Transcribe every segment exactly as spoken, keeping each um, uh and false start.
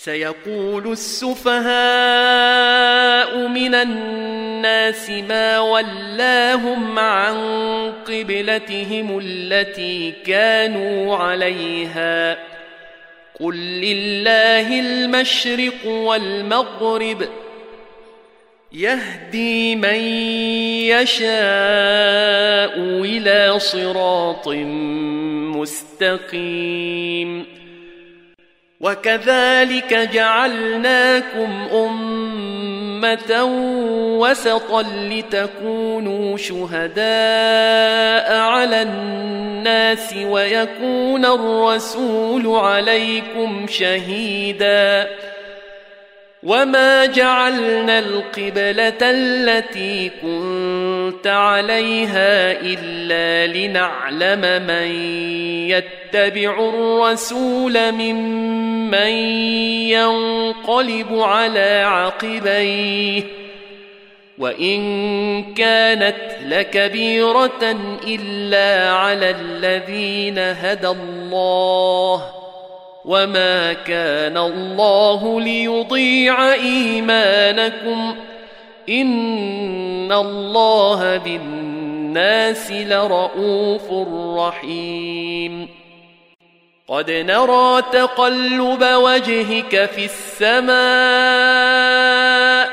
سيقول السفهاء من الناس ما ولاهم عن قبلتهم التي كانوا عليها قل لله المشرق والمغرب يهدي من يشاء إلى صراط مستقيم وكذلك جعلناكم أمة وسطا لتكونوا شهداء على الناس ويكون الرسول عليكم شهيدا وما جعلنا القبلة التي كنت عليها إلا لنعلم من يتبع الرسول ممن ينقلب على عقبيه وإن كانت لكبيرة إلا على الذين هدى الله وما كان الله ليضيع إيمانكم إن الله بالناس لرءوف رحيم قد نرى تقلب وجهك في السماء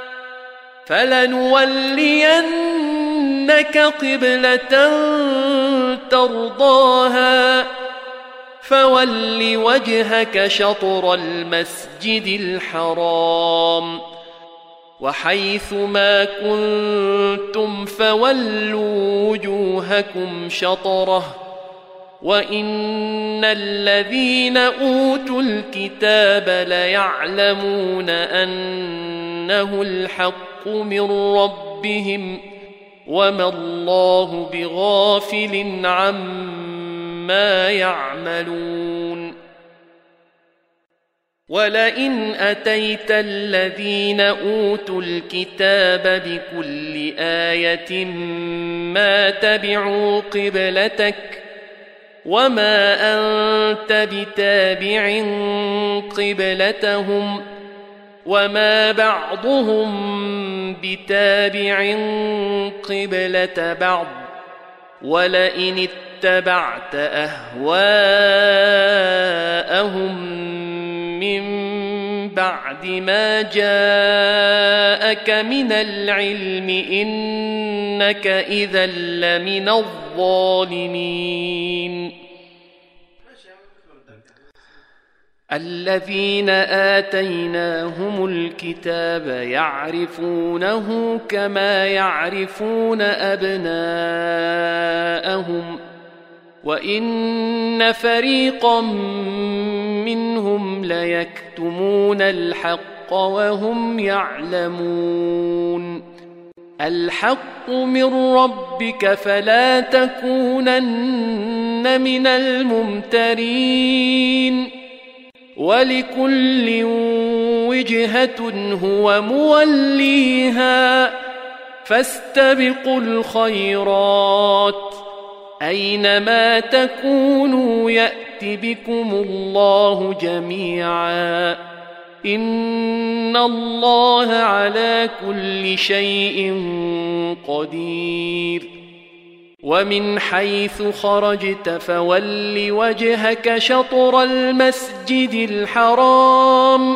فلنولينك قبلة ترضاها فول وجهك شطر المسجد الحرام وحيث ما كنتم فولوا وجوهكم شطره وإن الذين أوتوا الكتاب ليعلمون أنه الحق من ربهم وما الله بغافل عما يعملون ولئن أتيت الذين أوتوا الكتاب بكل آية ما تبعوا قبلتك وما أنت بتابع قبلتهم وما بعضهم بتابع قبلة بعض ولئن اتبعت أهواءهم من بعد ما جاءك من العلم إنك إذا لمن الظالمين الذين آتيناهم الكتاب يعرفونه كما يعرفون أبناءهم وإن فريقا منهم ليكتمون الحق وهم يعلمون الحق من ربك فلا تكونن من الممترين ولكل وجهة هو موليها فاستبقوا الخيرات أينما تكونوا يأت بكم الله جميعا إن الله على كل شيء قدير ومن حيث خرجت فول وجهك شطر المسجد الحرام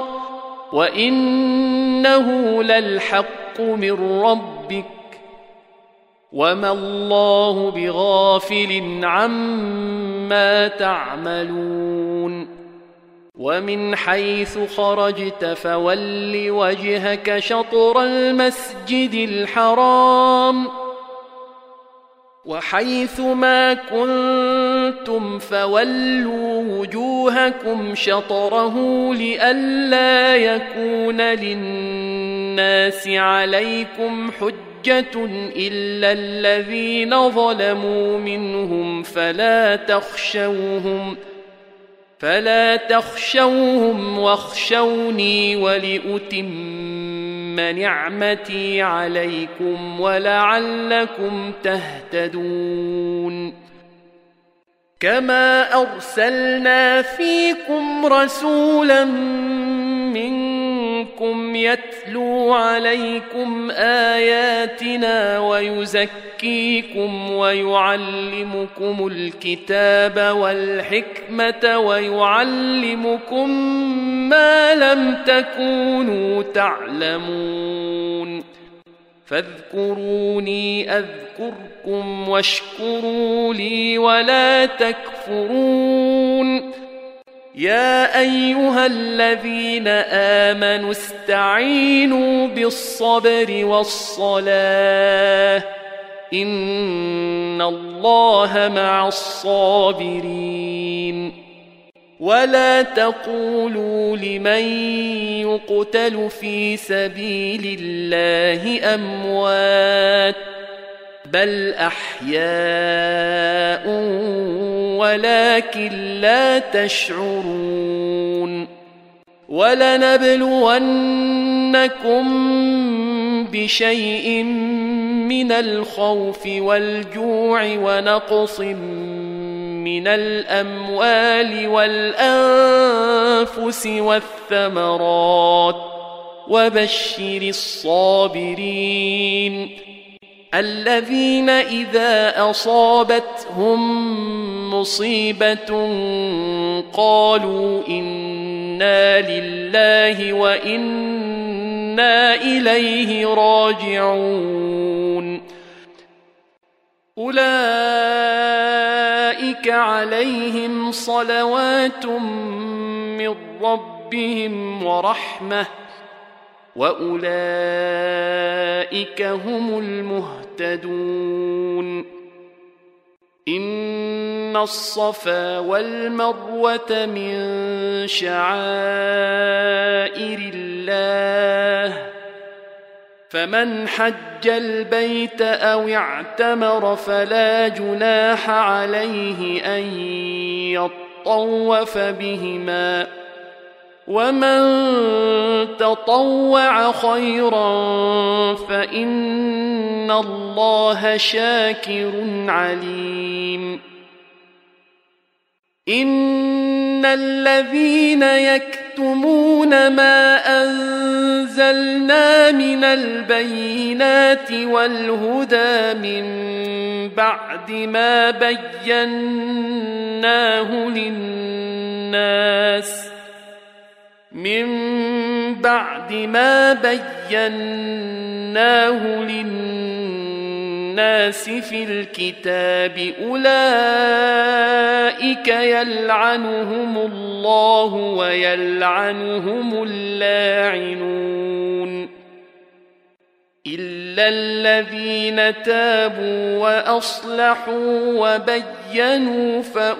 وإنه للحق من ربك وما الله بغافل عما تعملون ومن حيث خرجت فول وجهك شطر المسجد الحرام وحيث ما كنتم فولوا وجوهكم شطره لئلا يكون للناس عليكم حجة إلا الذين ظلموا منهم فلا تخشوهم فلا تخشوهم واخشوني ولأتم نعمتي عليكم ولعلكم تهتدون كما أرسلنا فيكم رسولا يتلو عليكم آياتنا ويزكيكم ويعلمكم الكتاب والحكمة ويعلمكم ما لم تكونوا تعلمون فاذكروني أذكركم واشكروا لي ولا تكفرون يا أيها الذين آمنوا استعينوا بالصبر والصلاة إن الله مع الصابرين ولا تقولوا لمن يقتل في سبيل الله أموات بل أحياء ولكن لا تشعرون ولنبلونكم بشيء من الخوف والجوع ونقص من الأموال والأنفس والثمرات وبشر الصابرين الذين إذا أصابتهم مصيبة قالوا إنا لله وإنا إليه راجعون أولئك عليهم صلوات من ربهم ورحمة وأولئك هم المهتدون إن الصفا والمروة من شعائر الله فمن حج البيت أو اعتمر فلا جناح عليه أن يطوف بهما ومن تطوع خيرا فإن الله شاكر عليم إن الذين يكتمون ما أنزلنا من البينات والهدى من بعد ما بيناه للناس من بعد ما بيناه للناس في الكتاب أولئك يلعنهم الله ويلعنهم اللاعنون إلا الذين تابوا وأصلحوا وبينوا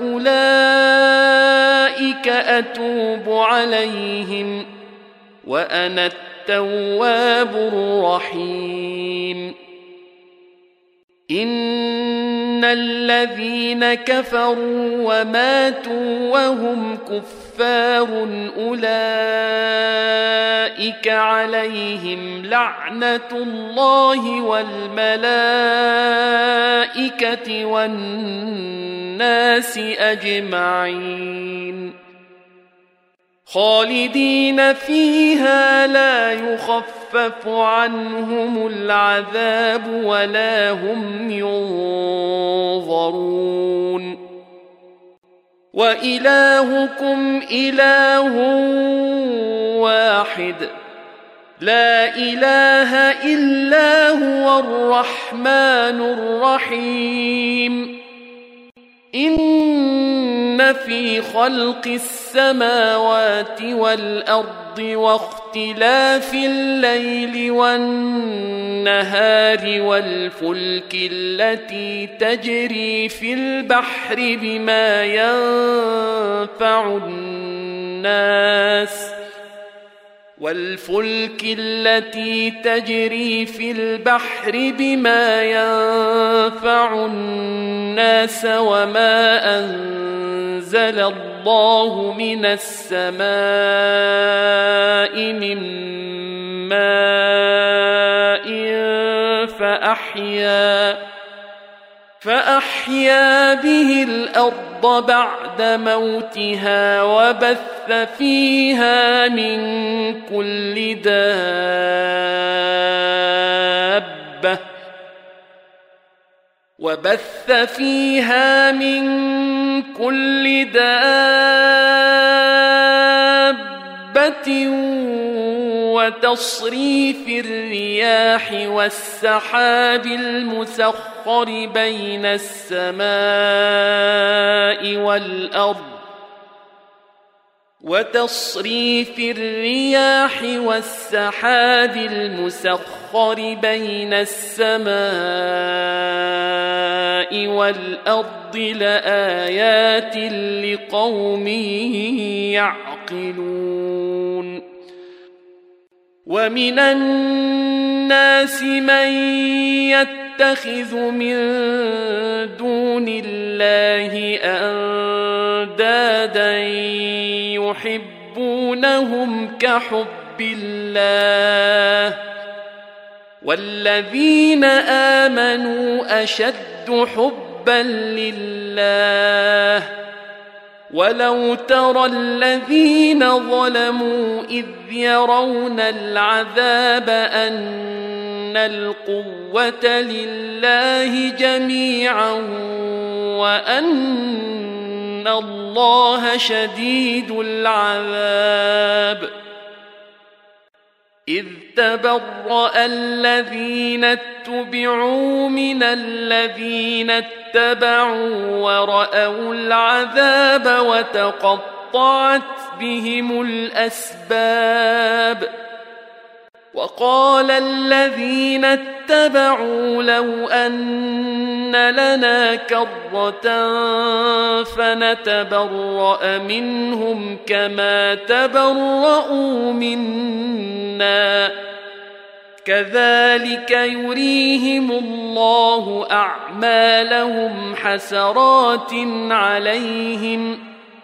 فأولئك أتوب عليهم وأنا التواب الرحيم إن الذين كفروا وماتوا وهم كفار أولئك عليهم لعنة الله والملائكة والناس أجمعين خالدين فيها لا يخفف عنهم العذاب ولا هم ينظرون وإلهكم إله واحد لا إله إلا هو الرحمن الرحيم إن في خلق السماوات والأرض واختلاف الليل والنهار والفلك التي تجري في البحر بما ينفع الناس والفلك التي تجري في البحر بما ينفع الناس وما أنزل الله من السماء من ماء فأحيا فأحيا به الأرض بعد موتها وبث فيها من كل دابة وبث فيها من كل دابة وتصريف الرياح والسحاب المسخر بين السماء والأرض وتصريف الرياح والسحاب المسخر بين السماء والأرض لآيات لقوم يعقلون ومن الناس من يتخذ من دون الله أندادا يحبونهم كحب الله والذين آمنوا أشد حبا لله ولو ترى الذين ظلموا إذ يرون العذاب أن القوة لله جميعا وأن الله شديد العذاب إذ تبرأ الذين اتبعوا من الذين اتبعوا ورأوا العذاب وتقطعت بهم الأسباب وقال الذين اتبعوا لو أن لنا كرة فنتبرأ منهم كما تبرؤوا منا كذلك يريهم الله أعمالهم حسرات عليهم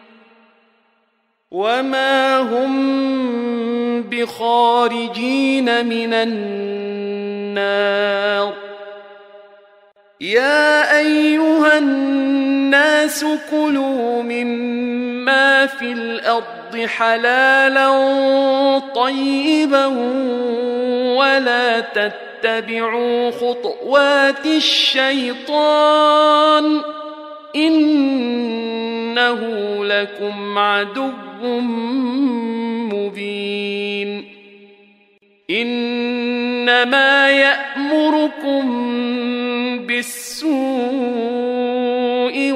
وما هم بخارجين من النار يا أيها الناس كلوا مما في الأرض حلالا طيبا ولا تتبعوا خطوات الشيطان إنه لكم عدو مبين إنما يأمركم بالسوء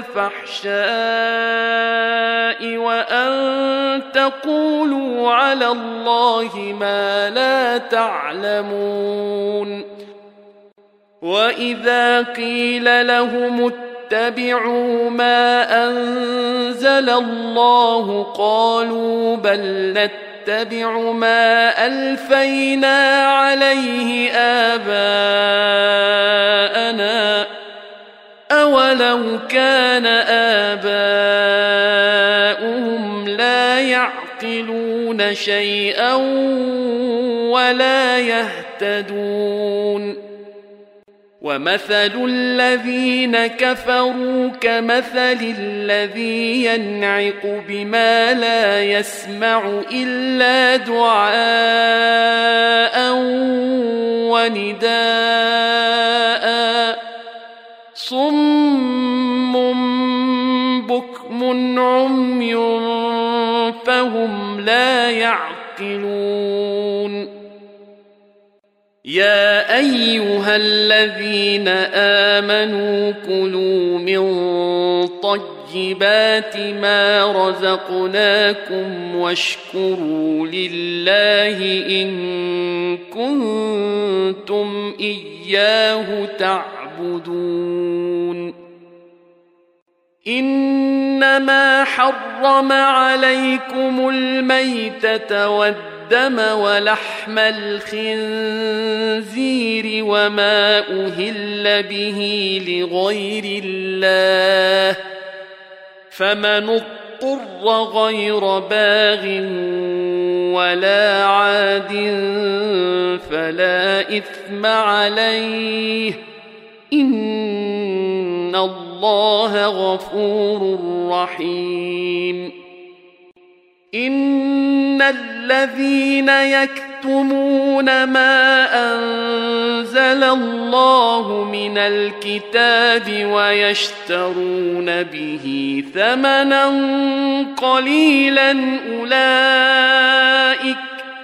والفحشاء وأن تقولوا على الله ما لا تعلمون وإذا قيل لهم اتبعوا ما أنزل الله قالوا بل نتبع ما ألفينا عليه آباءنا أولو كان آباؤهم لا يعقلون شيئا ولا يهتدون ومثل الذين كفروا كمثل الذي ينعق بما لا يسمع إلا دعاء ونداء صم بكم عمي فهم لا يعقلون يا أيها الذين آمنوا كلوا من طيبات ما رزقناكم واشكروا لله إن كنتم إياه تعبدون إنما حرم عليكم الميتة والدم الدم ولحم الخنزير وما أهل به لغير الله فمن اضطر غير باغ ولا عاد فلا إثم عليه إن إن الله غفور رحيم إن الذين يكتمون ما أنزل الله من الكتاب ويشترون به ثمنا قليلا أولئك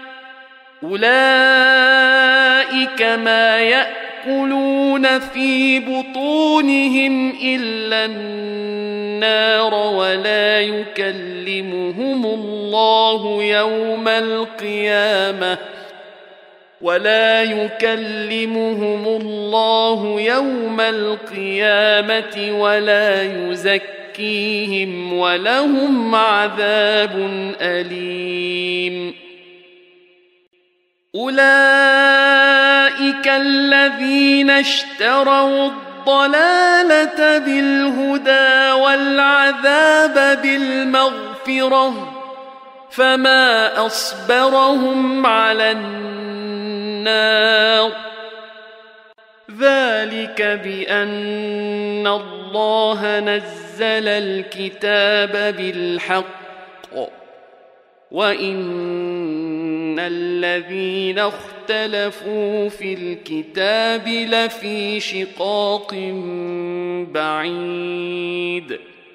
أولئك ما يأكلون في بطونهم إلا النار ولا يكلمهم الله يوم القيامة ولا يكلمهم الله يوم القيامة ولا يزكيهم ولهم عذاب أليم أولئك الذين اشتروا الضلالة بالهدى والعذاب بالمغفرة فما أصبرهم على النار ذلك بأن الله نزل الكتاب بالحق وإن الذين اختلفوا في الكتاب لفي شقاق بعيد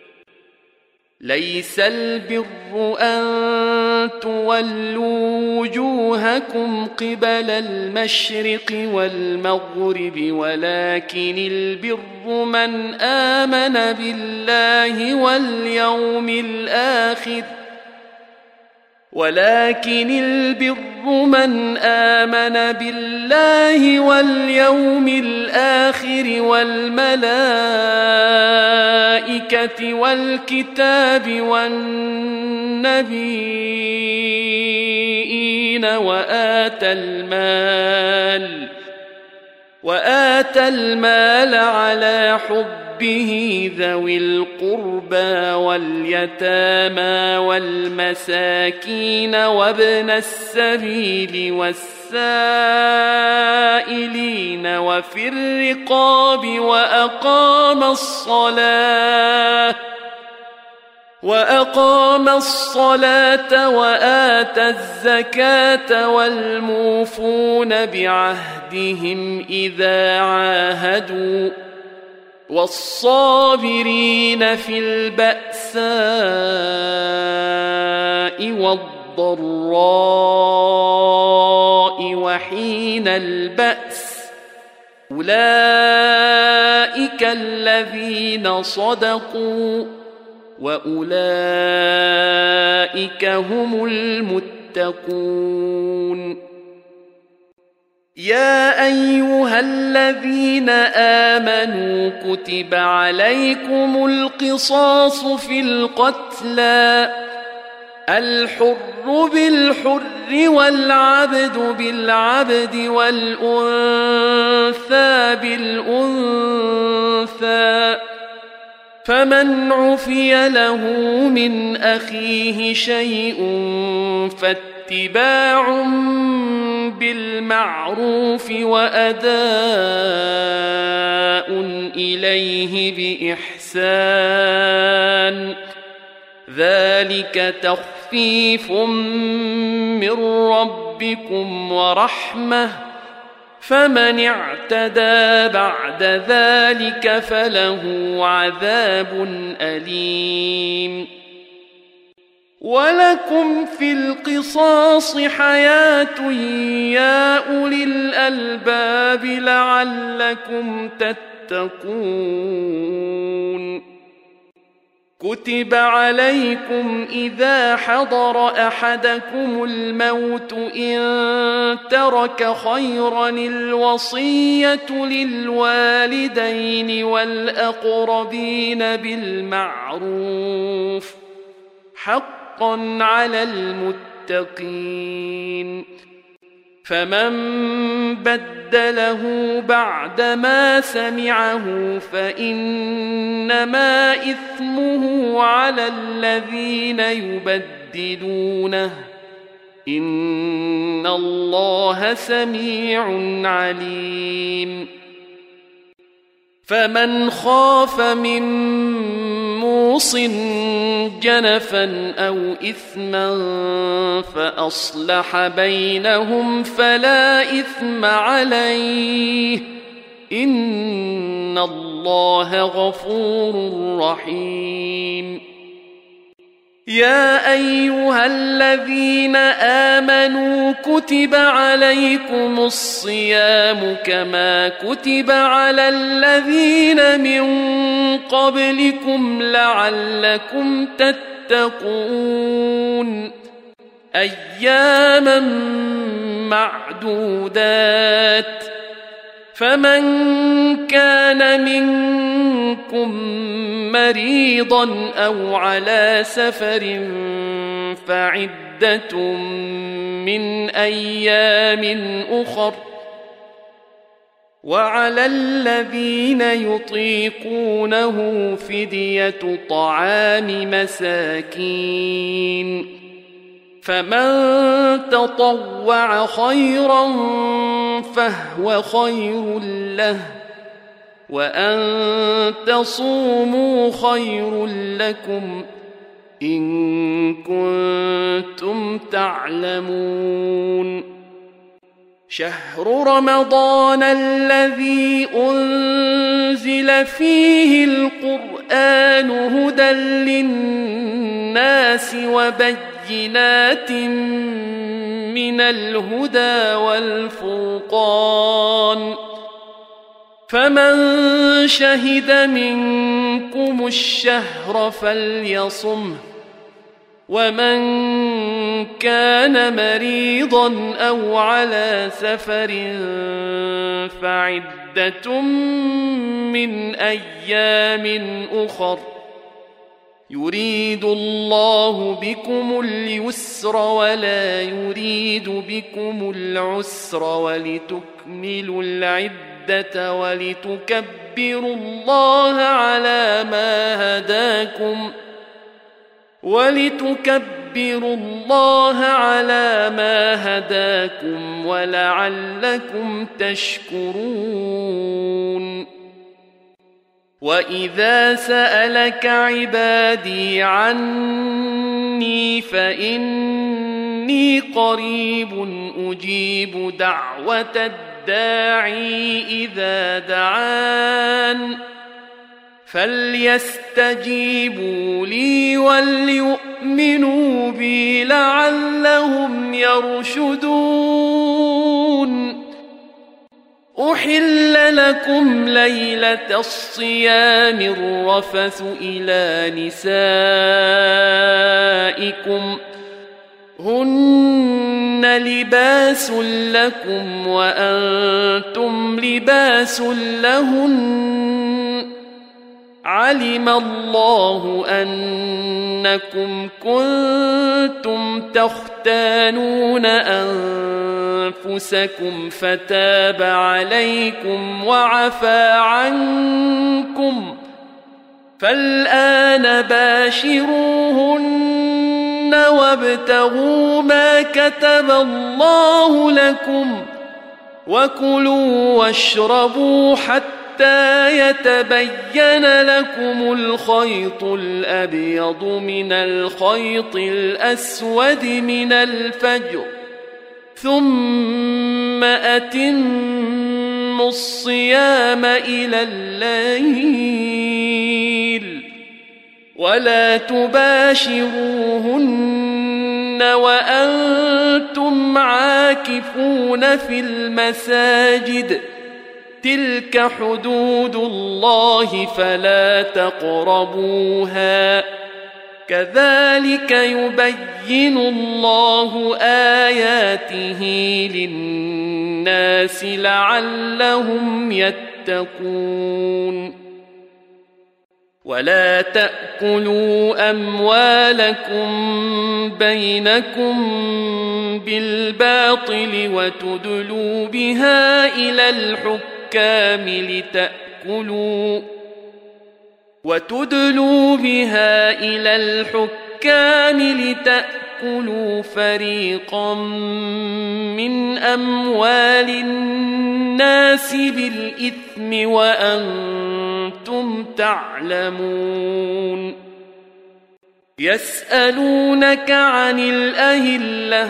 ليس البر أن تولوا وجوهكم قبل المشرق والمغرب ولكن البر من آمن بالله واليوم الآخر ولكن البر من آمن بالله واليوم الآخر والملائكة والكتاب والنبيين وآتى المال وآتى المال على حبه ذوي القربى واليتامى والمساكين وابن السبيل والسائلين وفي الرقاب وأقام الصلاة وأقام الصلاة وآتى الزكاة والموفون بعهدهم إذا عاهدوا والصابرين في البأساء والضراء وحين البأس أولئك الذين صدقوا وأولئك هم المتقون يا أيها الذين آمنوا كتب عليكم القصاص في القتلى الحر بالحر والعبد بالعبد والأنثى بالأنثى فمن عفي له من أخيه شيء فاتباع بالمعروف وأداء إليه بإحسان ذلك تخفيف من ربكم ورحمة فمن اعتدى بعد ذلك فله عذاب أليم ولكم في القصاص حياة يا أولي الألباب لعلكم تتقون كتب عليكم إذا حضر أحدكم الموت إن ترك خيرا الوصية للوالدين والأقربين بالمعروف حقا على المتقين فمن بدله بعدما سمعه فإنما إثمه على الذين يبدلونه إن الله سميع عليم فمن خاف من موص جنفا أو إثما فأصلح بينهم فلا إثم عليه إن الله غفور رحيم. يا أيها الذين آمنوا كتب عليكم الصيام كما كتب على الذين من قبلكم لعلكم تتقون أياما معدودات فمن كان منكم مريضا أو على سفر فعدة من أيام أخر وعلى الذين يطيقونه فدية طعام مساكين فمن تطوع خيرا فهو خير له وأن تصوموا خير لكم إن كنتم تعلمون. شهر رمضان الذي أنزل فيه القرآن هدى للناس وبينات من الهدى والفرقان فمن شهد منكم الشهر فليصمه ومن كان مريضا أو على سفر فعدة من أيام أخر يريد الله بكم اليسر ولا يريد بكم العسر ولتكملوا العدة ولتكبروا الله على ما هداكم ولتكبروا الله على ما هداكم ولعلكم تشكرون. وإذا سألك عبادي عني فإني قريب أجيب دعوة الداعي إذا دعان فليستجيبوا لي وليؤمنوا بي لعلهم يرشدون. أحل لكم ليلة الصيام الرفث إلى نسائكم هن لباس لكم وأنتم لباس لهن علم الله أنكم كنتم تختانون أنفسكم فتاب عليكم وعفى عنكم فالآن باشروهن وابتغوا ما كتب الله لكم وكلوا واشربوا حتى حتى يتبين لكم الخيط الأبيض من الخيط الأسود من الفجر ثم أتموا الصيام إلى الليل ولا تباشروهن وأنتم عاكفون في المساجد تلك حدود الله فلا تقربوها كذلك يبين الله آياته للناس لعلهم يتقون. ولا تأكلوا أموالكم بينكم بالباطل وتدلوا بها إلى الحكام لتأكلوا وتدلوا بها إلى الحكام لتأكلوا تأكلوا فريقا من أموال الناس بالإثم وأنتم تعلمون يسألونك عن الأهلة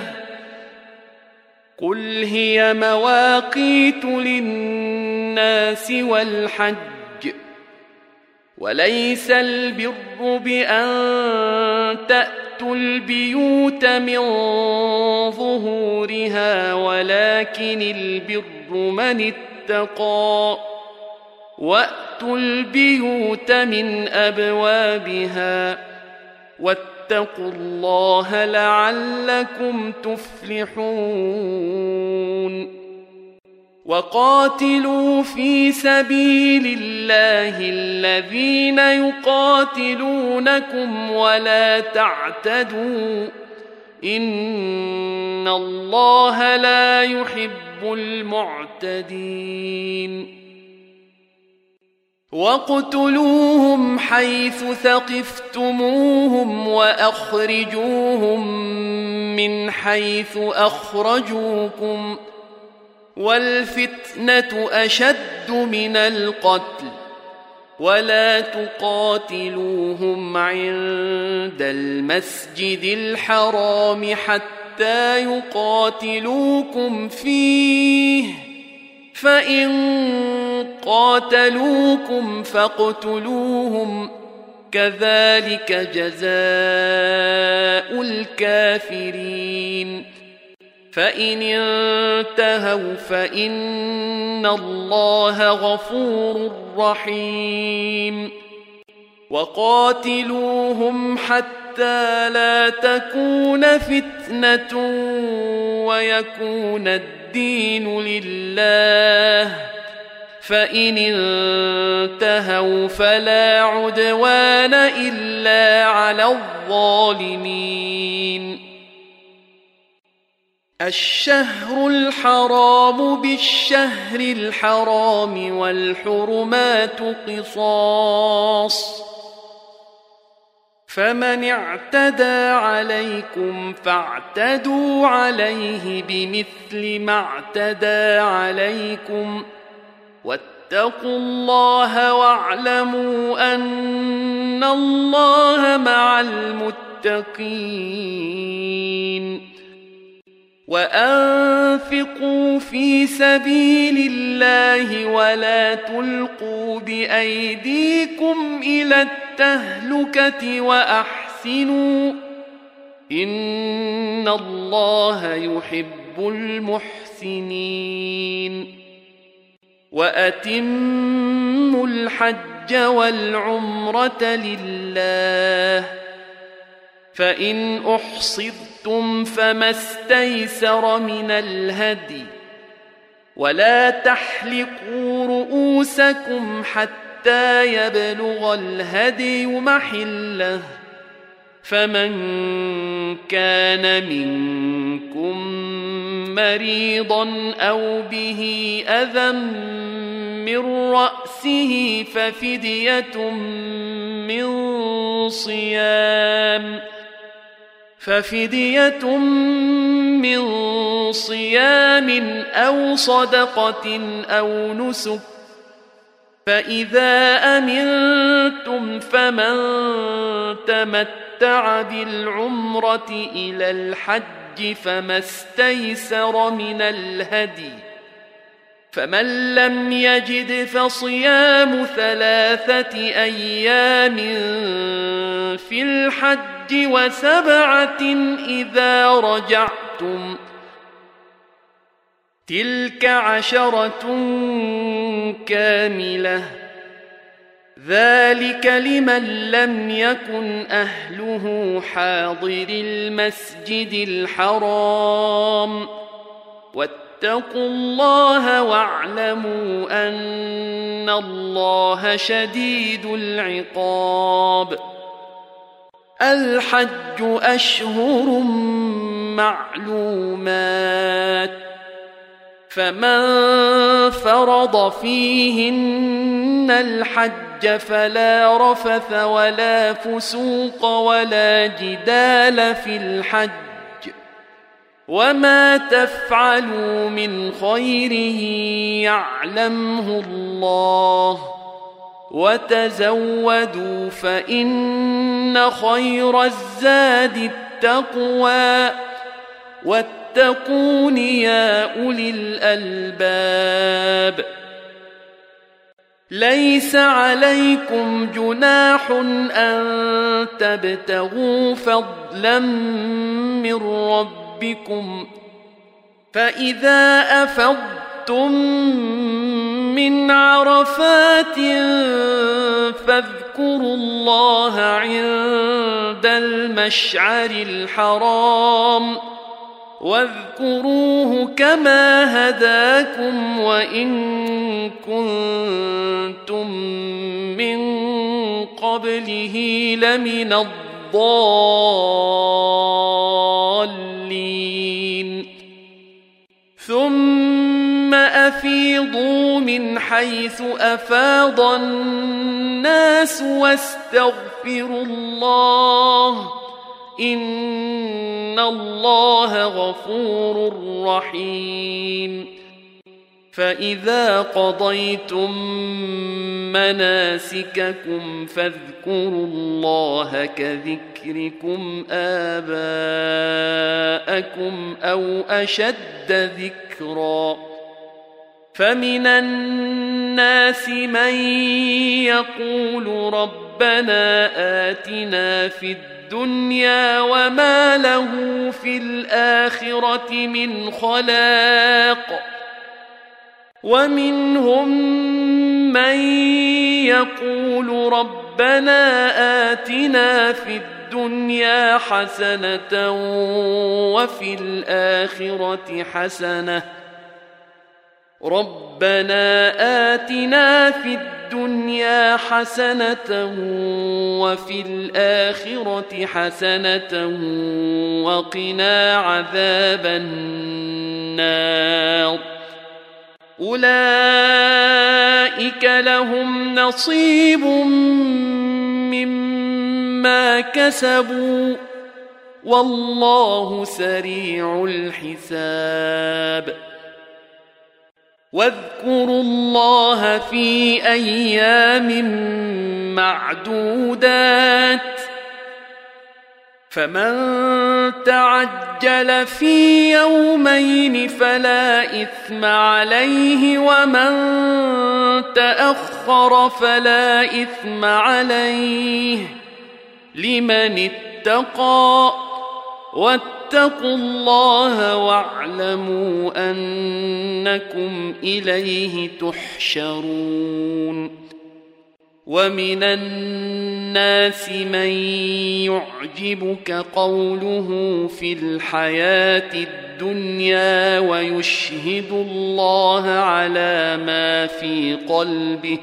قل هي مواقيت للناس والحج وليس البر بأن تأتوا البيوت من ظهورها ولكن البر من اتقى وأتوا البيوت من أبوابها واتقوا الله لعلكم تفلحون وقاتلوا في سبيل الله الذين يقاتلونكم ولا تعتدوا إن الله لا يحب المعتدين واقتلوهم حيث ثقفتموهم وأخرجوهم من حيث أخرجوكم والفتنة أشد من القتل ولا تقاتلوهم عند المسجد الحرام حتى يقاتلوكم فيه فإن قاتلوكم فاقتلوهم كذلك جزاء الكافرين فإن انتهوا فإن الله غفور رحيم وقاتلوهم حتى لا تكون فتنة ويكون الدين لله فإن انتهوا فلا عدوان إلا على الظالمين الشهر الحرام بالشهر الحرام والحرمات قصاص فمن اعتدى عليكم فاعتدوا عليه بمثل ما اعتدى عليكم واتقوا الله واعلموا أن الله مع المتقين وأنفقوا في سبيل الله ولا تلقوا بأيديكم إلى التهلكة وأحسنوا إن الله يحب المحسنين وأتموا الحج والعمرة لله فإن أحصرتم فما استيسر من الهدي ولا تحلقوا رؤوسكم حتى يبلغ الهدي محله فمن كان منكم مريضا أو به أذى من رأسه ففدية من صيام ففدية من صيام أو صدقة أو نسك فإذا أمنتم فمن تمتع بالعمرة إلى الحج فما استيسر من الهدي فمن لم يجد فصيام ثلاثة أيام في الحج وسبعة إذا رجعتم تلك عشرة كاملة ذلك لمن لم يكن أهله حاضر المسجد الحرام واتقوا الله واعلموا أن الله شديد العقاب الحج أشهر معلومات فمن فرض فيهن الحج فلا رفث ولا فسوق ولا جدال في الحج وما تفعلوا من خير يعلمه الله وتزودوا فإن خير الزاد التقوى واتقون يا أولي الألباب ليس عليكم جناح أن تبتغوا فضلا من ربكم فإذا أفضتم من عرفات فاذكروا الله عند المشعر الحرام واذكروه كما هداكم وإن كنتم من قبله لمن الضالين ثم أفيضوا من حيث أفاض الناس واستغفروا الله إن الله غفور رحيم فإذا قضيتم مناسككم فاذكروا الله كذكركم آباءكم أو أشد ذكرا فمن الناس من يقول ربنا آتنا في الدنيا الدنيا وما له في الآخرة من خلاق ومنهم من يقول ربنا آتنا في الدنيا حسنة وفي الآخرة حسنة ربنا آتنا في الدنيا حسنة وفي الآخرة حسنة وقنا عذاب النار أولئك لهم نصيب مما كسبوا والله سريع الحساب واذكروا الله في أيام معدودات فمن تعجل في يومين فلا إثم عليه ومن تأخر فلا إثم عليه لمن اتقى واتقوا الله واعلموا أنكم إليه تحشرون ومن الناس من يعجبك قوله في الحياة الدنيا ويشهد الله على ما في قلبه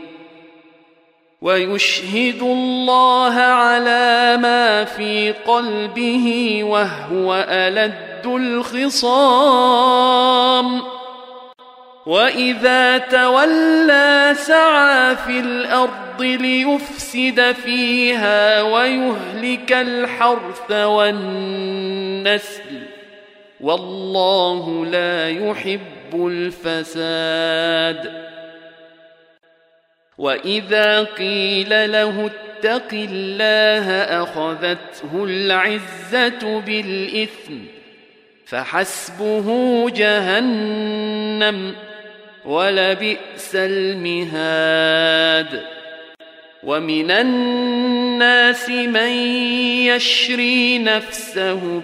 ويشهد الله على ما في قلبه وهو ألد الخصام وإذا تولى سعى في الأرض ليفسد فيها ويهلك الحرث والنسل والله لا يحب الفساد وإذا قيل له اتق الله أخذته العزة بالإثم فحسبه جهنم ولبئس المهاد ومن الناس من يشري نفسه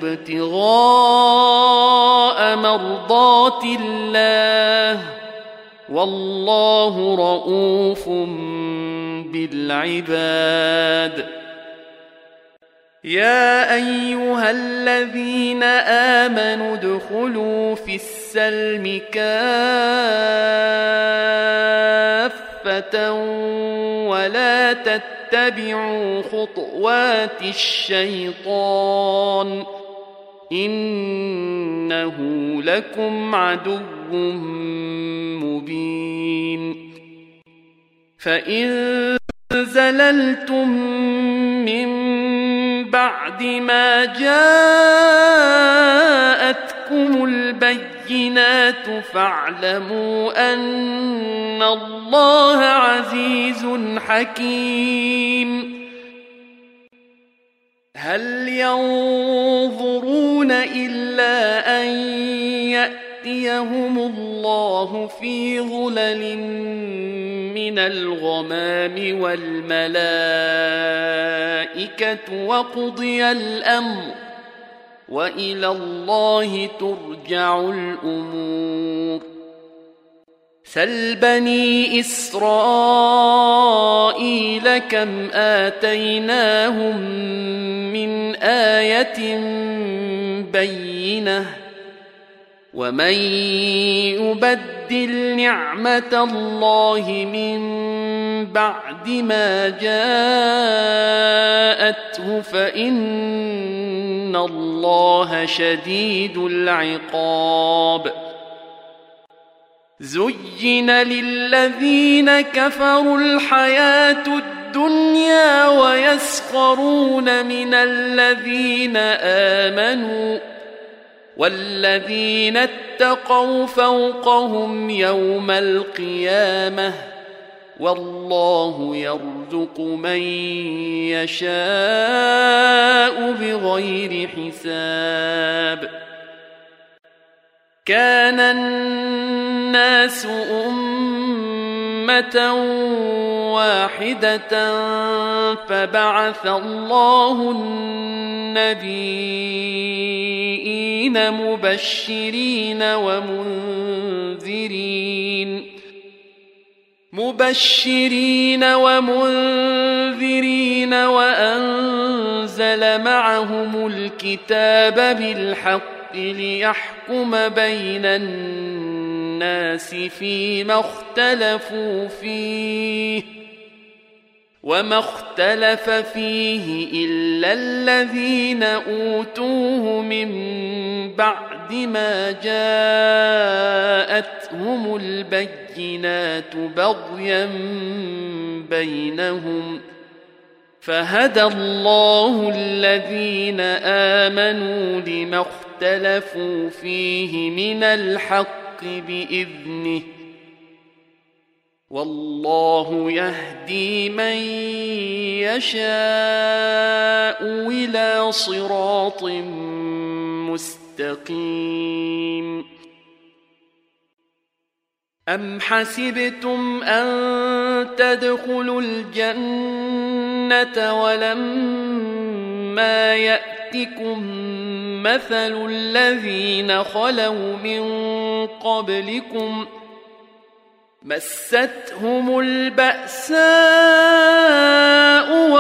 ابتغاء مرضات الله والله رؤوف بالعباد يا أيها الذين آمنوا ادخلوا في السلم كافة ولا تتبعوا خطوات الشيطان إنه لكم عدو مبين فإن زللتم من بعد ما جاءتكم البينات فاعلموا أن الله عزيز حكيم. هل ينظرون إلا أن يأتيهم الله في ظلل من الغمام والملائكة وقضي الأمر وإلى الله ترجع الأمور. سل بني إسرائيل كم آتيناهم من آية بينة ومن يبدل نعمة الله من بعد ما جاءته فإن الله شديد العقاب. زين للذين كفروا الحياة الدنيا ويسخرون من الذين آمنوا والذين اتقوا فوقهم يوم القيامة والله يرزق من يشاء بغير حساب. كان الناس أمة واحدة فبعث الله النبيين مبشرين ومنذرين مبشرين ومنذرين وأنزل معهم الكتاب بالحق ليحكم بين الناس فيما اختلفوا فيه وما اختلف فيه إلا الذين أوتوه من بعد ما جاءتهم البينات بغيا بينهم فهدى الله الذين آمنوا لما اختلفوا فيه من الحق بإذنه والله يهدي من يشاء إلى صراط مستقيم. أم حسبتم أن تدخلوا الجنة ولما يأتكم مثل الذين خلوا من قبلكم مستهم البأساء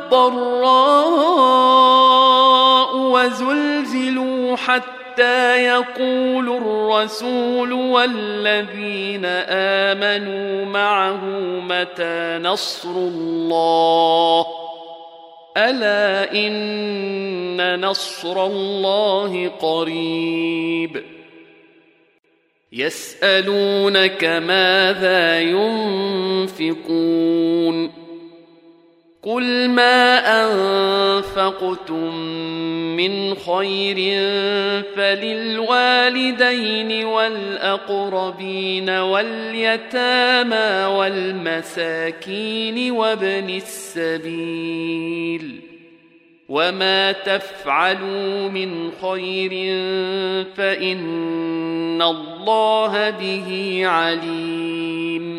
والضراء وزلزلوا حتى يقول الرسول والذين آمنوا معه متى نصر الله ألا إن نصر الله قريب. يسألونك ماذا ينفقون قل ما أنفقتم من خير فللوالدين والأقربين واليتامى والمساكين وابن السبيل وما تفعلوا من خير فإن الله به عليم.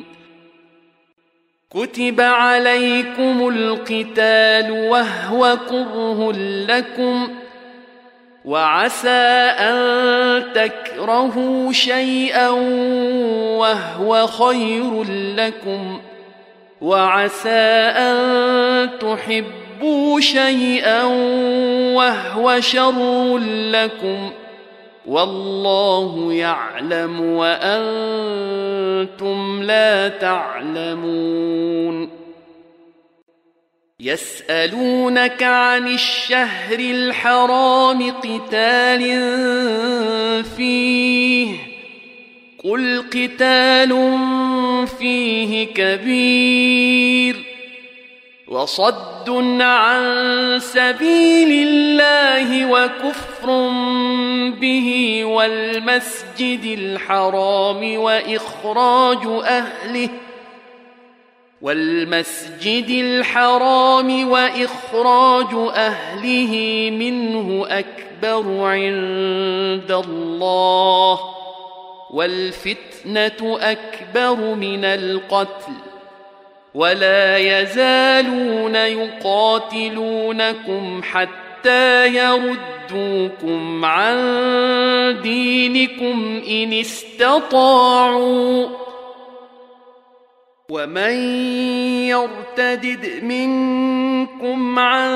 كتب عليكم القتال وهو كره لكم وعسى أن تكرهوا شيئا وهو خير لكم وعسى أن تحبوا شيئا وهو شر لكم والله يعلم وأنتم لا تعلمون. يسألونك عن الشهر الحرام قتال فيه قل قتال فيه كبير وصد عن سبيل الله وكفر به والمسجد الحرام وإخراج أهله والمسجد الحرام وإخراج أهله منه أكبر عند الله والفتنة أكبر من القتل ولا يزالون يقاتلونكم حتى يردوكم عن دينكم إن استطاعوا ومن يرتدد منكم عن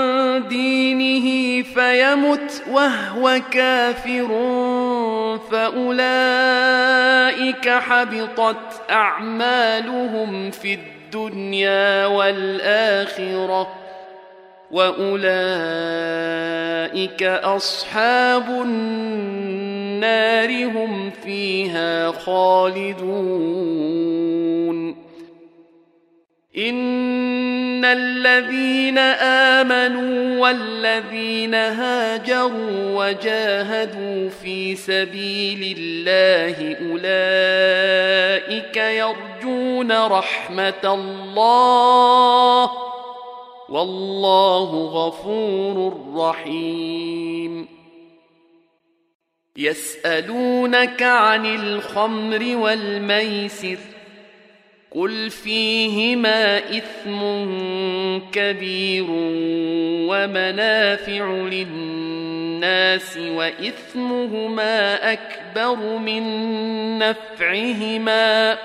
دينه فيمت وهو كافر فأولئك حبطت أعمالهم في الدنيا والآخرة وأولئك أصحاب النار هم فيها خالدون إن الذين آمنوا والذين هاجروا وجاهدوا في سبيل الله أولئك يرجون رحمة الله والله غفور رحيم يسألونك عن الخمر والميسر قل فيهما إثم كبير ومنافع للناس وإثمهما أكبر من نفعهما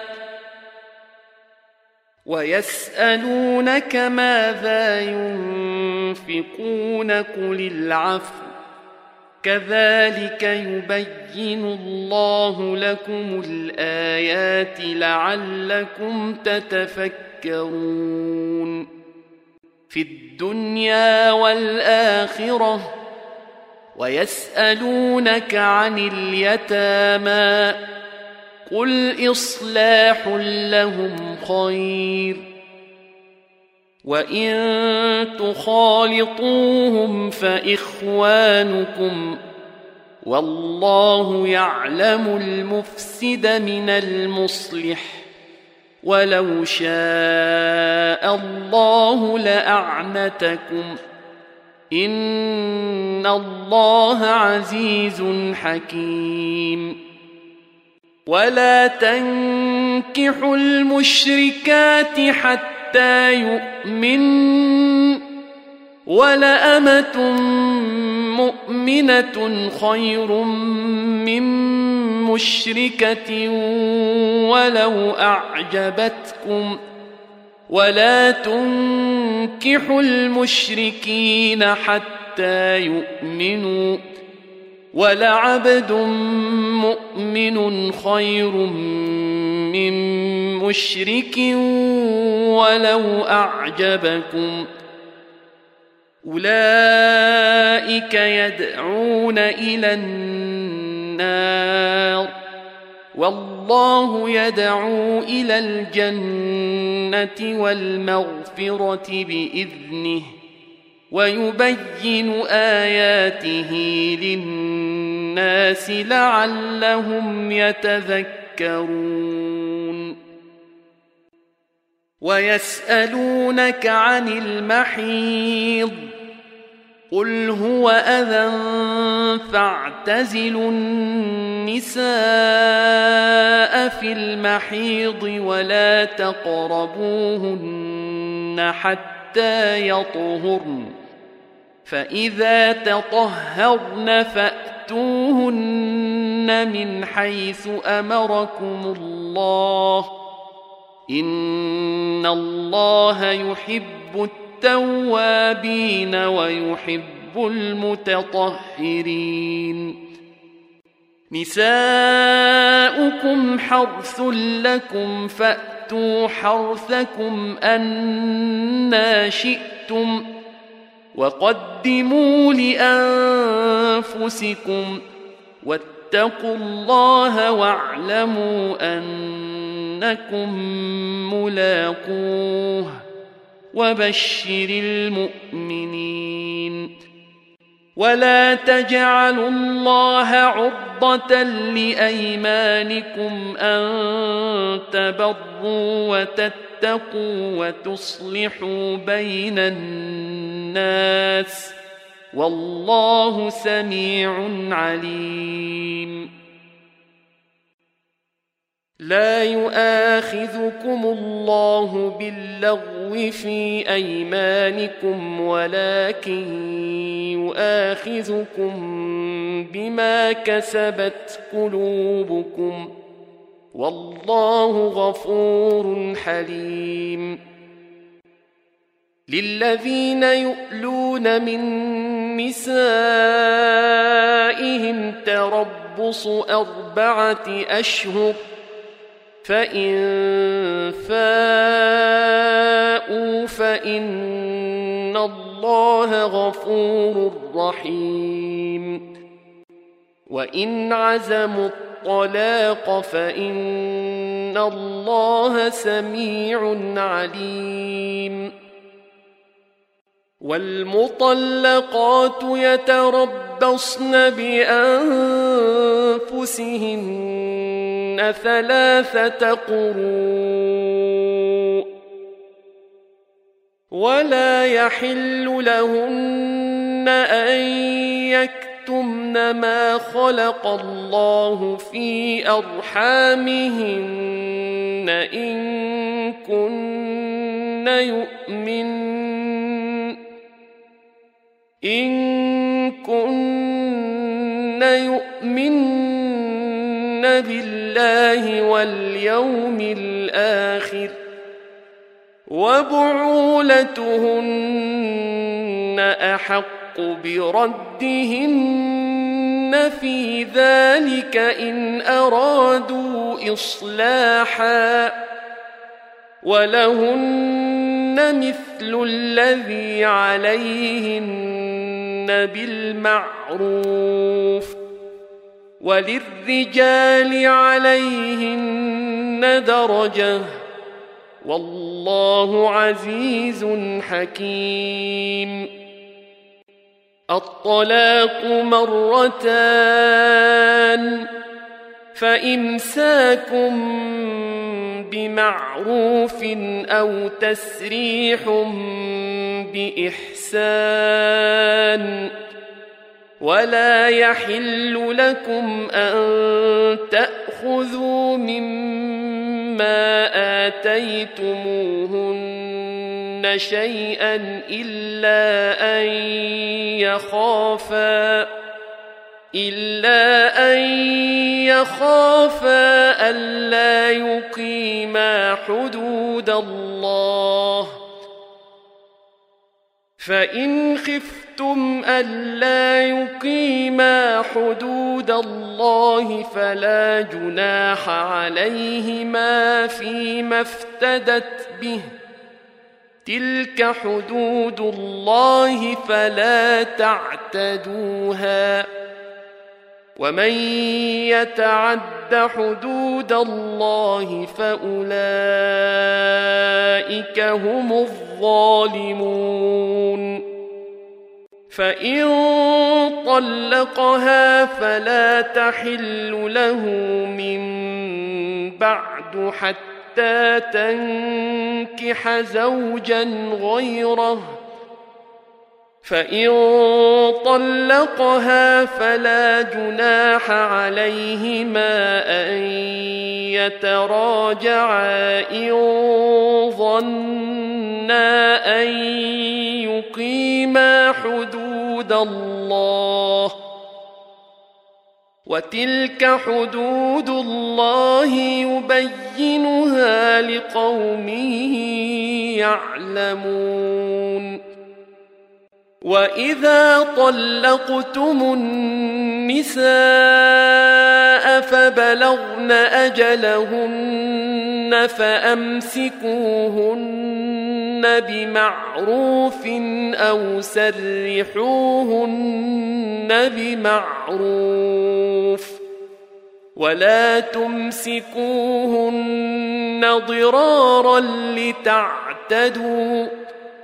ويسألونك ماذا ينفقون قل العفو كذلك يبين الله لكم الآيات لعلكم تتفكرون في الدنيا والآخرة ويسألونك عن اليتامى قل إصلاح لهم خير وإن تخالطوهم فإخوانكم والله يعلم المفسد من المصلح ولو شاء الله لأعنتكم إن الله عزيز حكيم ولا تنكحوا المشركات حتى حتى يؤمن ولأمة مؤمنة خير من مشركة ولو أعجبتكم ولا تنكحوا المشركين حتى يؤمنوا ولعبد مؤمن خير من مشرك ولو أعجبكم أولئك يدعون إلى النار والله يدعو إلى الجنة والمغفرة بإذنه ويبين آياته للناس لعلهم يتذكرون ويسألونك عن المحيض قل هو أذى فاعتزلوا النساء في المحيض ولا تقربوهن حتى يطهرن فإذا تطهرن فأتوهن من حيث أمركم الله إن الله يحب التوابين ويحب المتطهرين نساؤكم حرث لكم فأتوا حرثكم أنى شئتم وقدموا لأنفسكم واتقوا الله واعلموا أنكم ملاقوه وبشر المؤمنين ولا تجعلوا الله عرضة لأيمانكم أن تبروا وتتقوا وتصلحوا بين الناس والله سميع عليم. لا يؤاخذكم الله باللغو في أيمانكم ولكن يؤاخذكم بما كسبت قلوبكم والله غفور حليم. للذين يؤلون من نسائهم تربص أربعة أشهر فإن فاءوا فإن الله غفور رحيم. وإن عزموا الطلاق فإن الله سميع عليم. والمطلقات يتربصن بأنفسهن ثلاثة قروء ولا يحل لهن أن يكتمن ما خلق الله في أرحامهن إن كن يؤمن إن كن يؤمن بالله واليوم الآخر وبعولتهن أحق بردهن في ذلك إن أرادوا إصلاحا ولهن مثل الذي عليهن بالمعروف وللرجال عليهن درجة والله عزيز حكيم. الطلاق مرتان فإمساك بمعروف أو تسريح بإحسان ولا يحل لكم أن تأخذوا مما آتيتموهن شيئا إلا أن يخافا إلا أن يخافا ألا يقيما حدود الله فإن خفتم ألا يقيما حدود الله فلا جناح عليهما فيما افتدت به تلك حدود الله فلا تعتدوها ومن يتعد حدود الله فأولئك هم الظالمون. فإن طلقها فلا تحل له من بعد حتى تنكح زوجا غيره فإن طلقها فلا جناح عليهما أن يتراجعا إن ظنا أن يقيما حدود الله وتلك حدود الله يبينها لقوم يعلمون. وإذا طلقتم النساء فبلغن أجلهن فأمسكوهن بمعروف أو سرحوهن بمعروف ولا تمسكوهن ضرارا لتعتدوا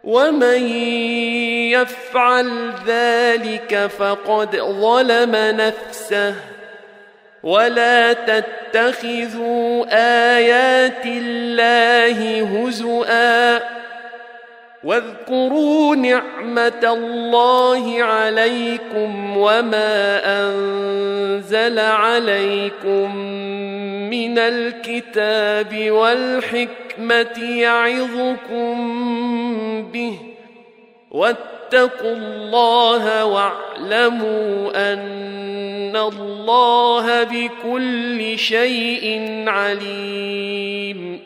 ومن يفعل ذلك فقد ظلم نفسه ولا تتخذوا آيات الله هزؤا واذكروا نعمة الله عليكم وما أنزل عليكم من الكتاب والحكمة يعظكم به واتقوا الله واعلموا أن الله بكل شيء عليم.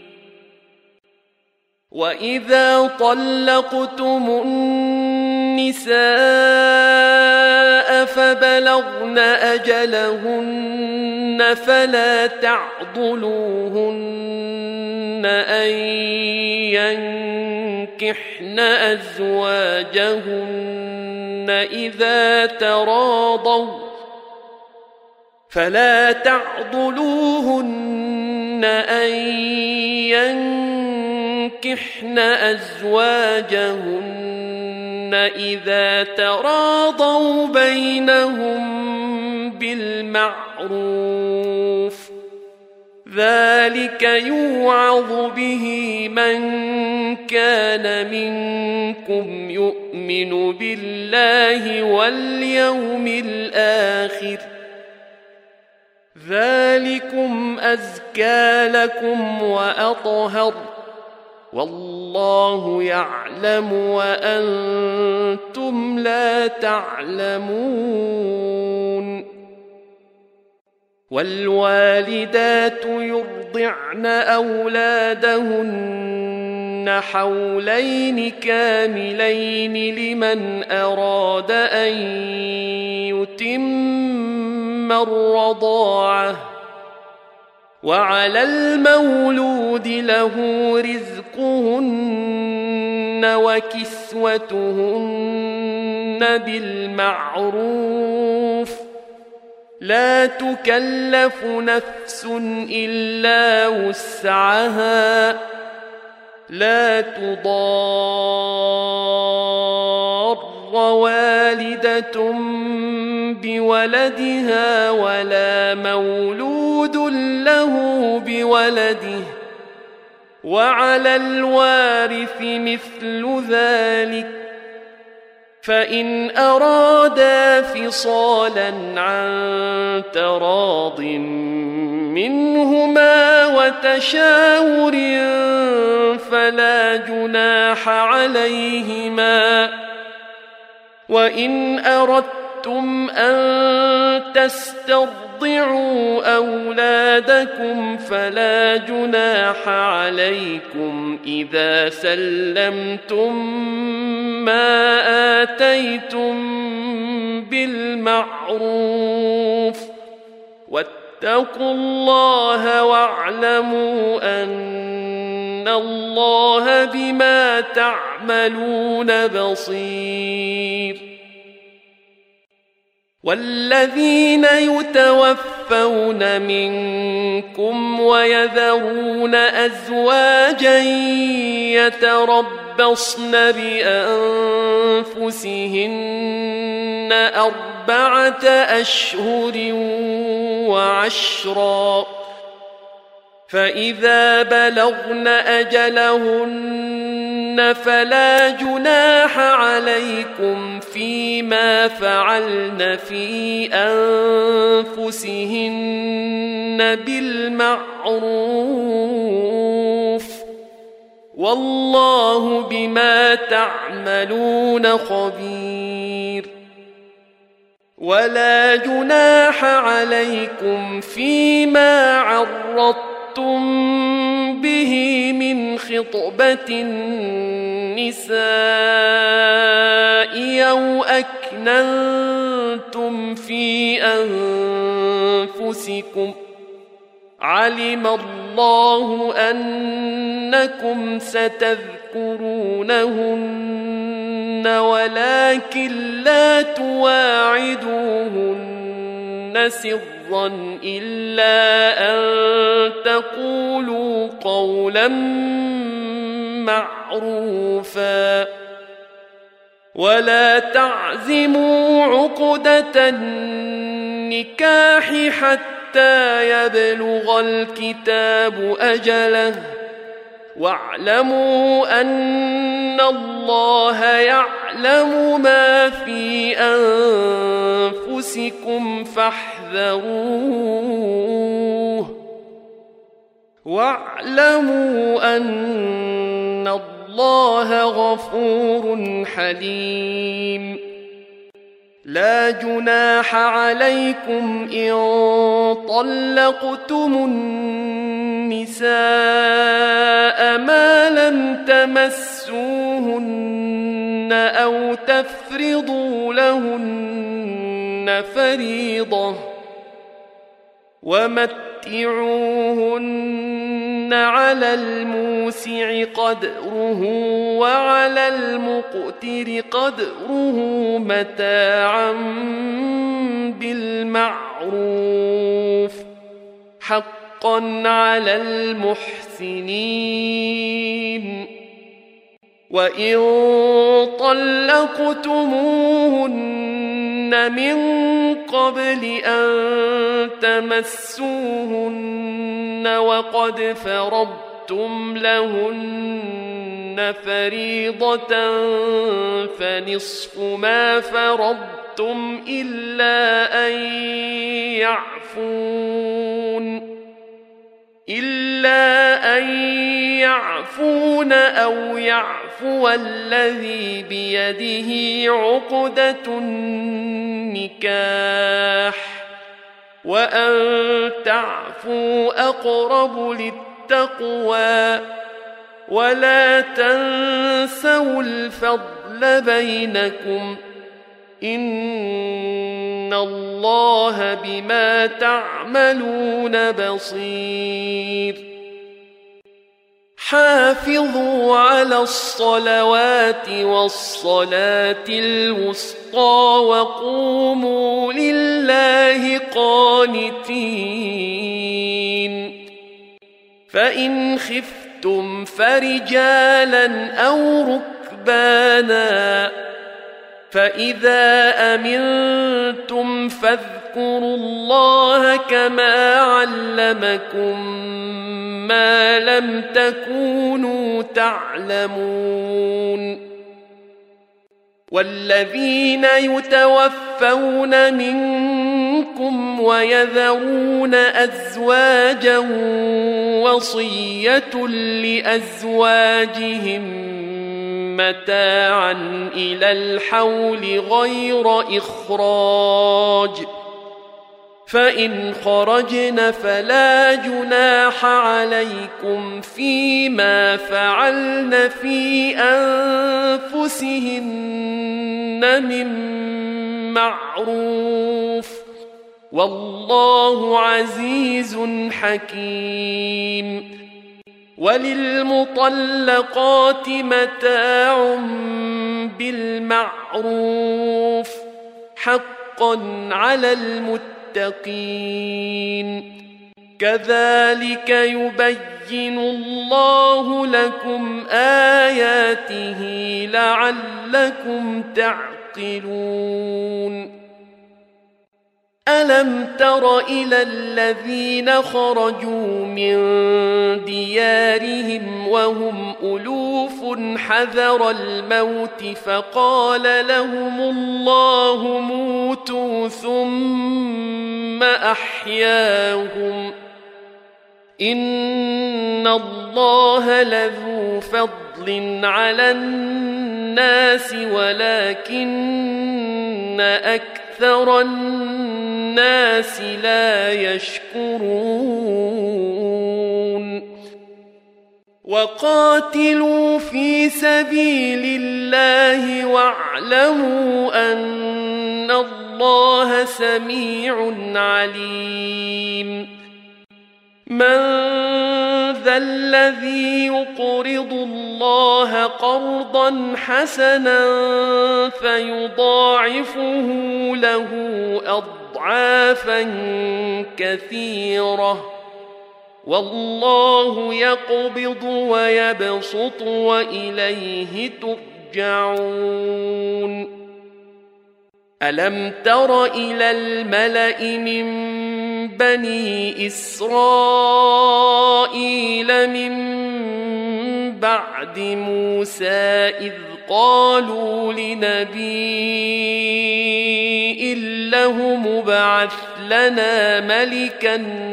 وإذا طلقتم النساء فبلغن أجلهن فلا تعضلوهن أن ينكحن أزواجهن إذا تراضوا فلا تعضلوهن أن ينكحن أزواجهن إذا تراضوا بينهم بالمعروف ذلك يوعظ به من كان منكم يؤمن بالله واليوم الآخر ذلكم أزكى لكم وأطهر والله يعلم وأنتم لا تعلمون. والوالدات يرضعن أولادهن حولين كاملين لمن أراد أن يتم الرضاعة وعلى المولود له رزقهن وكسوتهن بالمعروف لا تكلف نفس إلا وسعها لا تضار والدة بولدها ولا مولود له بولده وعلى الوارث مثل ذلك فإن أرادا فصالا عن تراض منهما وتشاور فلا جناح عليهما وإن أردتم أن تسترضعوا أولادكم فلا جناح عليكم إذا سلمتم ما آتيتم بالمعروف واتقوا الله واعلموا أن الله بما تعملون بصير. والذين يتوفون منكم ويذرون أزواجا يتربصن بأنفسهن أربعة أشهر وعشرا فإذا بلغن أجلهن فلا جناح عليكم فيما فعلن في أنفسهن بالمعروف والله بما تعملون خبير. ولا جناح عليكم فيما عرضتم به من خطبة النساء أو أكننتم في أنفسكم علم الله أنكم ستذكرونهن ولكن لا تواعدوهن سرا إلا أن تقولوا قولا معروفا ولا تعزموا عقدة النكاح حتى يبلغ الكتاب أجله واعلموا أن الله يعلم ما في أنفسكم فاحذروه واعلموا أن الله غفور حليم لا جناح عليكم إن طلقتم النساء ما لم تمسوهن أو تفرضوا لهن فريضة ومتعوهن على الموسع قدره وعلى المقتر قدره متاعا بالمعروف حقا على المحسنين وإن طلقتموهن من قبل أن تمسوهن وقد فرضتم لهن فريضة فنصف ما فرضتم إلا أن يعفون إلا أن يعفون أو يعفو الذي بيده عقدة النكاح وأن تعفوا أقرب للتقوى ولا تنسوا الفضل بينكم إن الله بما تعملون بصير حافظوا على الصلوات والصلاة الوسطى وقوموا لله قانتين فإن خفتم فرجالا أو ركبانا فإذا أمنتم فاذكروا الله كما علمكم ما لم تكونوا تعلمون والذين يتوفون منكم ويذرون أزواجا وصية لأزواجهم متاعا إلى الحول غير إخراج فإن خرجن فلا جناح عليكم فيما فعلن في أنفسهن من معروف والله عزيز حكيم وللمطلقات متاع بالمعروف حقا على المتقين كذلك يبين الله لكم آياته لعلكم تعقلون ألم تر إلى الذين خرجوا من ديارهم وهم ألوف حذر الموت فقال لهم الله موتوا ثم أحياهم إن الله لذو فضل على الناس ولكن أكثر الناس لا يشكرون وقاتلوا في سبيل الله واعلموا أن الله سميع عليم من ذا الذي يقرض الله قرضا حسنا فيضاعفه له أضعافا كثيرة والله يقبض ويبسط وإليه يرجعون ألم تر إلى الملأ من بني إسرائيل من بعد موسى إذ قالوا لنبي له مبعث لنا ملكا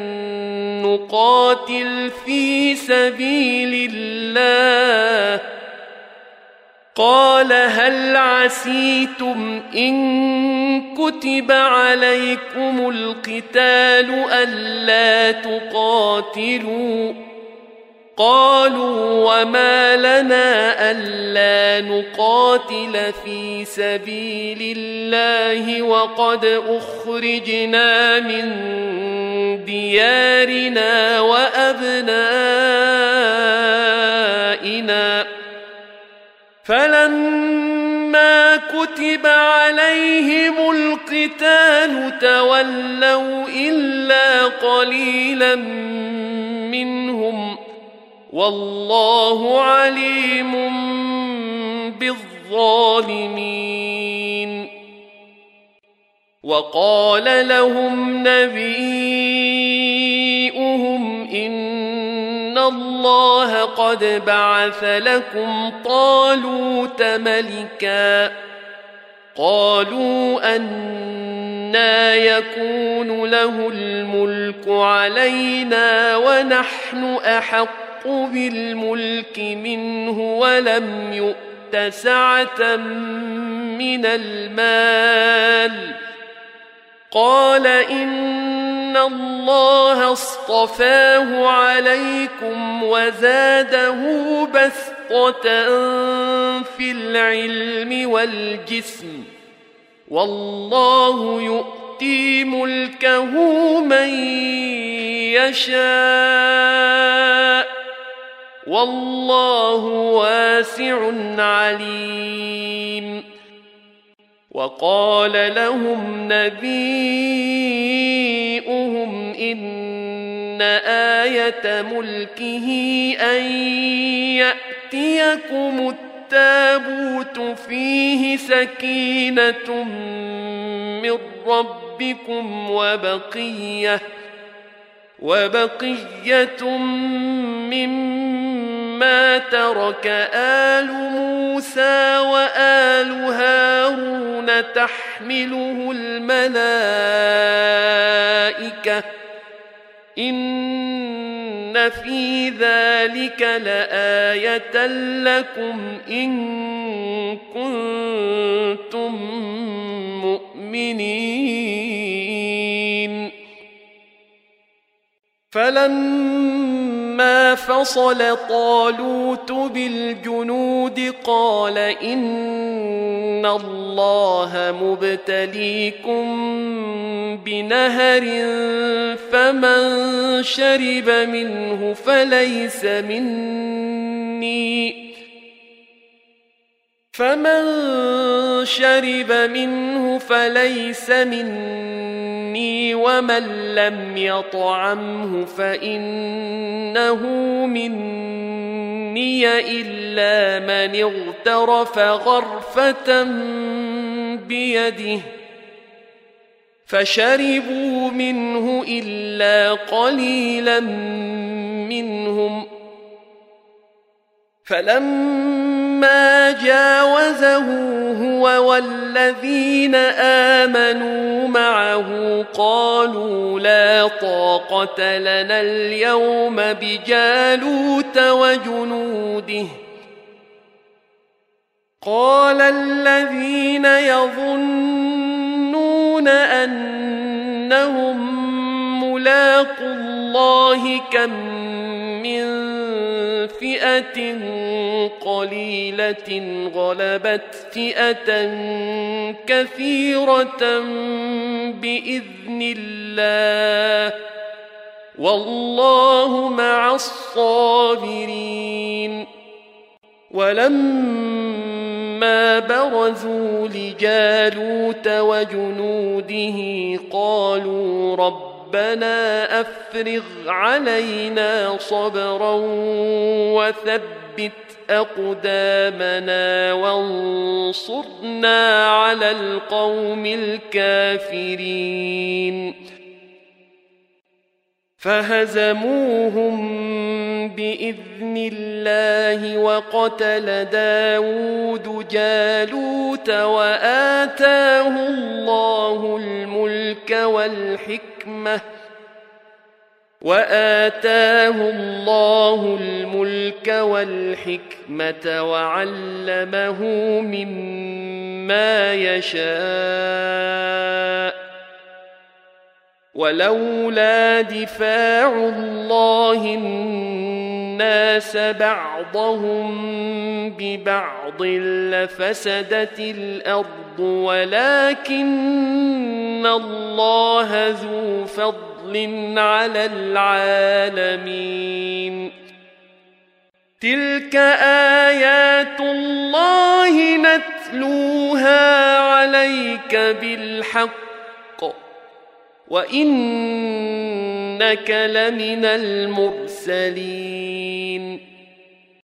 نقاتل في سبيل الله قال هل عسيتم إن كتب عليكم القتال ألا تقاتلوا قالوا وما لنا ألا نقاتل في سبيل الله وقد أخرجنا من ديارنا وأبنائنا فلما كتب عليهم القتال تولوا إلا قليلا منهم والله عليم بالظالمين وقال لهم نبيؤهم إن الله قد بعث لكم طالوت ملكا قالوا أنى يكون له الملك علينا ونحن أحق بالملك منه ولم يؤت سعة من المال قال إن الله اصطفاه عليكم وزاده بسطة في العلم والجسم والله يؤتي ملكه من يشاء والله واسع عليم وقال لهم نبيؤهم إن آية ملكه أن يأتيكم التابوت فيه سكينة من ربكم وبقية وبقية مما ترك آل موسى وآل هارون تحمله الملائكة إن في ذلك لآية لكم إن كنتم مؤمنين فلما فصل طالوت بالجنود قال إن الله مبتليكم بنهر فمن شرب منه فليس مني فمن شرب منه فليس مني ومن لم يطعمه فإنه مني إلا من اغترف غرفة بيده فشربوا منه إلا قليلا منهم فلما جاوزه هو والذين آمنوا معه قالوا لا طاقة لنا اليوم بجالوت وجنوده قال الذين يظنون أنهم ملاقوا الله كم من فئة قليلة غلبت فئة كثيرة بإذن الله والله مع الصابرين ولما برزوا لجالوت وجنوده قالوا رب ربنا أفرغ علينا صبرا وثبت أقدامنا وانصرنا على القوم الكافرين فهزموهم بإذن الله وقتل داود جالوت وآتاه الله الملك والحكمة وآتاه الله الملك والحكمة وعلمه مما يشاء ولولا دفاع الله الناس بعضهم ببعض لفسدت الأرض ولكن الله ذو فضل على العالمين تلك آيات الله نتلوها عليك بالحق وإنك لمن المرسلين